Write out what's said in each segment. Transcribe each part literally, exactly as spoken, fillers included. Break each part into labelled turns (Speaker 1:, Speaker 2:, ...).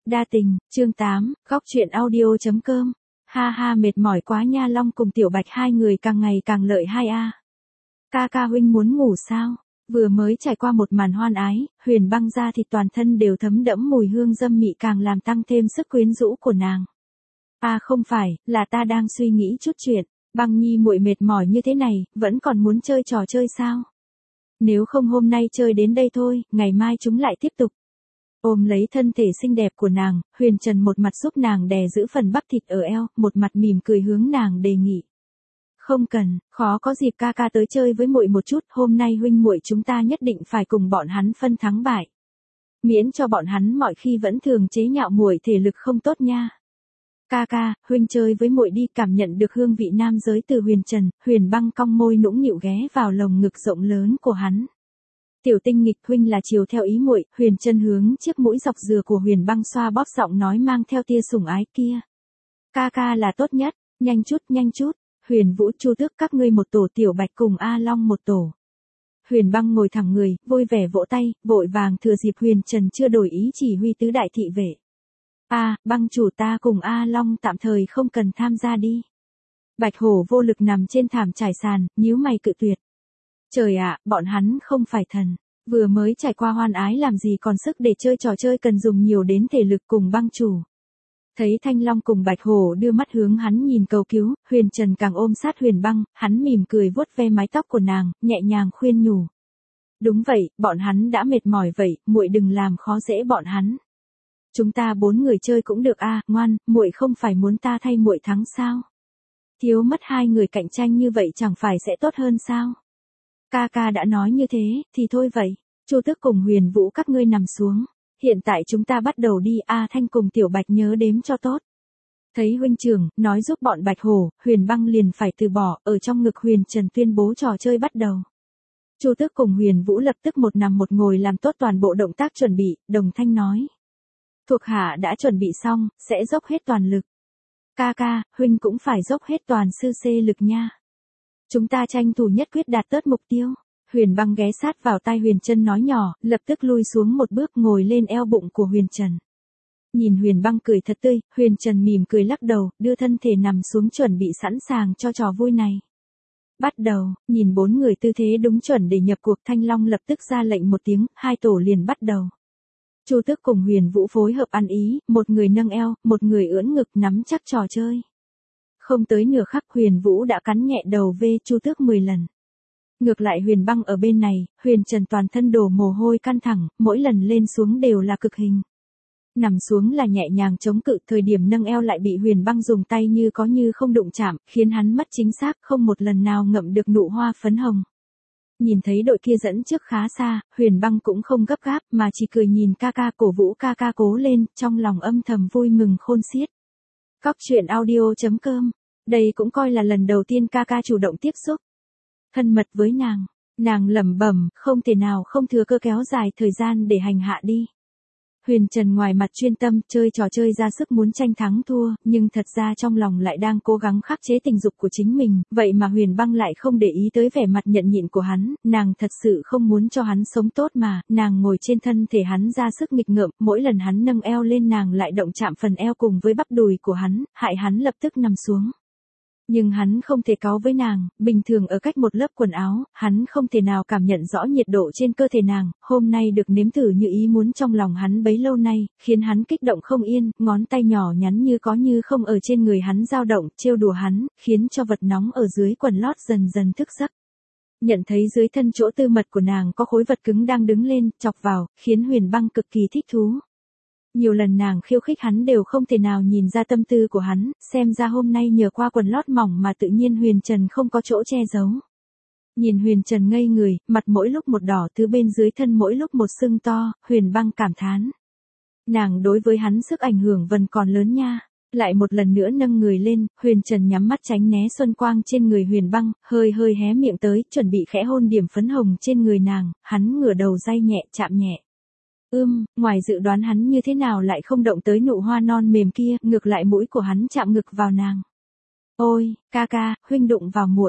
Speaker 1: Đa tình, chương tám, góc truyện audio.com. Ha ha mệt mỏi quá nha, Long cùng Tiểu Bạch hai người càng ngày càng lợi hai a. Ca ca huynh muốn ngủ sao? Vừa mới trải qua một màn hoan ái, Huyền Băng ra thì toàn thân đều thấm đẫm mùi hương dâm mị càng làm tăng thêm sức quyến rũ của nàng. À không phải, là ta đang suy nghĩ chút chuyện. Băng Nhi muội mệt mỏi như thế này, vẫn còn muốn chơi trò chơi sao? Nếu không hôm nay chơi đến đây thôi, ngày mai chúng lại tiếp tục. Ôm lấy thân thể xinh đẹp của nàng, Huyền Trần một mặt giúp nàng đè giữ phần bắp thịt ở eo, một mặt mỉm cười hướng nàng đề nghị. Không cần, khó có dịp ca ca tới chơi với muội một chút, hôm nay huynh muội chúng ta nhất định phải cùng bọn hắn phân thắng bại. Miễn cho bọn hắn mọi khi vẫn thường chế nhạo muội thể lực không tốt nha. Ca ca, huynh chơi với muội đi, cảm nhận được hương vị nam giới từ Huyền Trần, Huyền Băng cong môi nũng nịu ghé vào lồng ngực rộng lớn của hắn. Tiểu tinh nghịch, huynh là chiều theo ý muội. Huyền Trân hướng chiếc mũi dọc dừa của Huyền Băng xoa bóp, giọng nói mang theo tia sủng ái kia. Ca ca là tốt nhất, nhanh chút, nhanh chút. Huyền Vũ, Chu Tước các ngươi một tổ, Tiểu Bạch cùng A Long một tổ. Huyền Băng ngồi thẳng người, vui vẻ vỗ tay, vội vàng thừa dịp Huyền Trần chưa đổi ý chỉ huy tứ đại thị vệ. A, Băng chủ, ta cùng A Long tạm thời không cần tham gia đi. Bạch Hổ vô lực nằm trên thảm trải sàn, nhíu mày cự tuyệt. Trời ạ, bọn hắn không phải thần, vừa mới trải qua hoan ái làm gì còn sức để chơi trò chơi cần dùng nhiều đến thể lực cùng Băng chủ. Thấy Thanh Long cùng Bạch Hổ đưa mắt hướng hắn nhìn cầu cứu, Huyền Trần càng ôm sát Huyền Băng, hắn mỉm cười vuốt ve mái tóc của nàng, nhẹ nhàng khuyên nhủ. Đúng vậy, bọn hắn đã mệt mỏi vậy, muội đừng làm khó dễ bọn hắn. Chúng ta bốn người chơi cũng được a, ngoan, muội không phải muốn ta thay muội thắng sao? Thiếu mất hai người cạnh tranh như vậy chẳng phải sẽ tốt hơn sao? Ca ca đã nói như thế, thì thôi vậy. Chu Tước cùng Huyền Vũ các ngươi nằm xuống. Hiện tại chúng ta bắt đầu đi, A Thanh cùng Tiểu Bạch nhớ đếm cho tốt. Thấy huynh trưởng, nói giúp bọn Bạch Hổ, Huyền Băng liền phải từ bỏ, ở trong ngực Huyền Trần tuyên bố trò chơi bắt đầu. Chu Tước cùng Huyền Vũ lập tức một nằm một ngồi làm tốt toàn bộ động tác chuẩn bị, đồng thanh nói. Thuộc hạ đã chuẩn bị xong, sẽ dốc hết toàn lực. Ca ca, huynh cũng phải dốc hết toàn sư xê lực nha. Chúng ta tranh thủ nhất quyết đạt tới mục tiêu. Huyền Băng ghé sát vào tai Huyền Trân nói nhỏ, lập tức lui xuống một bước ngồi lên eo bụng của Huyền Trần. Nhìn Huyền Băng cười thật tươi, Huyền Trần mỉm cười lắc đầu, đưa thân thể nằm xuống chuẩn bị sẵn sàng cho trò vui này. Bắt đầu, nhìn bốn người tư thế đúng chuẩn để nhập cuộc, Thanh Long lập tức ra lệnh một tiếng, hai tổ liền bắt đầu. Chu Tước cùng Huyền Vũ phối hợp ăn ý, một người nâng eo, một người ưỡn ngực nắm chắc trò chơi. Không tới nửa khắc Huyền Vũ đã cắn nhẹ đầu về Chu Tước mười lần. Ngược lại Huyền Băng ở bên này, Huyền Trần toàn thân đổ mồ hôi căng thẳng, mỗi lần lên xuống đều là cực hình. Nằm xuống là nhẹ nhàng chống cự, thời điểm nâng eo lại bị Huyền Băng dùng tay như có như không đụng chạm, khiến hắn mất chính xác, không một lần nào ngậm được nụ hoa phấn hồng. Nhìn thấy đội kia dẫn trước khá xa, Huyền Băng cũng không gấp gáp mà chỉ cười nhìn ca ca, cổ vũ ca ca cố lên, trong lòng âm thầm vui mừng khôn xiết. Góc truyện audio.com, đây cũng coi là lần đầu tiên ca ca chủ động tiếp xúc. Thân mật với nàng, nàng lẩm bẩm, không thể nào không thừa cơ kéo dài thời gian để hành hạ đi. Huyền Trần ngoài mặt chuyên tâm chơi trò chơi ra sức muốn tranh thắng thua, nhưng thật ra trong lòng lại đang cố gắng khắc chế tình dục của chính mình, vậy mà Huyền Băng lại không để ý tới vẻ mặt nhận nhịn của hắn, nàng thật sự không muốn cho hắn sống tốt mà, nàng ngồi trên thân thể hắn ra sức nghịch ngợm, mỗi lần hắn nâng eo lên nàng lại động chạm phần eo cùng với bắp đùi của hắn, hại hắn lập tức nằm xuống. Nhưng hắn không thể cáu với nàng, bình thường ở cách một lớp quần áo, hắn không thể nào cảm nhận rõ nhiệt độ trên cơ thể nàng, hôm nay được nếm thử như ý muốn trong lòng hắn bấy lâu nay, khiến hắn kích động không yên, ngón tay nhỏ nhắn như có như không ở trên người hắn dao động, trêu đùa hắn, khiến cho vật nóng ở dưới quần lót dần dần thức giấc. Nhận thấy dưới thân chỗ tư mật của nàng có khối vật cứng đang đứng lên, chọc vào, khiến Huyền Băng cực kỳ thích thú. Nhiều lần nàng khiêu khích hắn đều không thể nào nhìn ra tâm tư của hắn, xem ra hôm nay nhờ qua quần lót mỏng mà tự nhiên Huyền Trần không có chỗ che giấu. Nhìn Huyền Trần ngây người, mặt mỗi lúc một đỏ thứ bên dưới thân mỗi lúc một sưng to, Huyền Băng cảm thán. Nàng đối với hắn sức ảnh hưởng vẫn còn lớn nha. Lại một lần nữa nâng người lên, Huyền Trần nhắm mắt tránh né xuân quang trên người Huyền Băng, hơi hơi hé miệng tới, chuẩn bị khẽ hôn điểm phấn hồng trên người nàng, hắn ngửa đầu day nhẹ chạm nhẹ. Ưm, ngoài dự đoán hắn như thế nào lại không động tới nụ hoa non mềm kia, ngược lại mũi của hắn chạm ngực vào nàng. Ôi, ca ca, huynh đụng vào muội.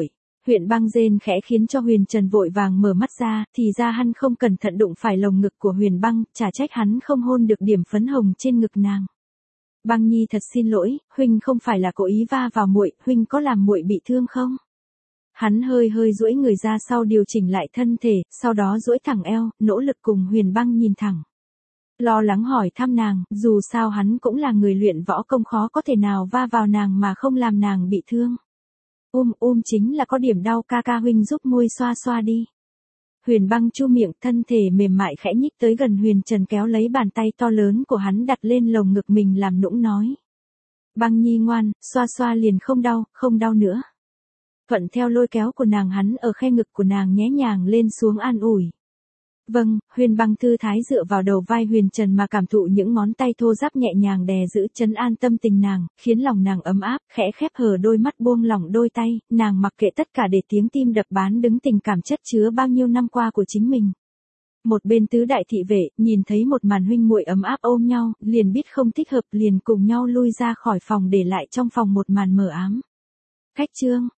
Speaker 1: Huyện băng rên khẽ khiến cho Huyền Trần vội vàng mở mắt ra, thì ra hắn không cẩn thận đụng phải lồng ngực của Huyền băng, chả trách hắn không hôn được điểm phấn hồng trên ngực nàng. Băng nhi thật xin lỗi, huynh không phải là cố ý va vào muội, huynh có làm muội bị thương không? Hắn hơi hơi duỗi người ra sau điều chỉnh lại thân thể, sau đó duỗi thẳng eo, nỗ lực cùng Huyền băng nhìn thẳng. Lo lắng hỏi thăm nàng, dù sao hắn cũng là người luyện võ công, khó có thể nào va vào nàng mà không làm nàng bị thương. Um um chính là có điểm đau, ca ca huynh giúp môi xoa xoa đi. Huyền băng chu miệng, thân thể mềm mại khẽ nhích tới gần Huyền Trần, kéo lấy bàn tay to lớn của hắn đặt lên lồng ngực mình làm nũng nói. Băng nhi ngoan, xoa xoa liền không đau, không đau nữa. Thuận theo lôi kéo của nàng, hắn ở khe ngực của nàng nhẹ nhàng lên xuống an ủi. Vâng, Huyền băng thư thái dựa vào đầu vai Huyền Trần mà cảm thụ những ngón tay thô ráp nhẹ nhàng đè giữ trấn an tâm tình nàng, khiến lòng nàng ấm áp, khẽ khép hờ đôi mắt buông lỏng đôi tay, nàng mặc kệ tất cả để tiếng tim đập bán đứng tình cảm chất chứa bao nhiêu năm qua của chính mình. Một bên tứ đại thị vệ, nhìn thấy một màn huynh muội ấm áp ôm nhau, liền biết không thích hợp, liền cùng nhau lui ra khỏi phòng để lại trong phòng một màn mờ ám. Khách trương.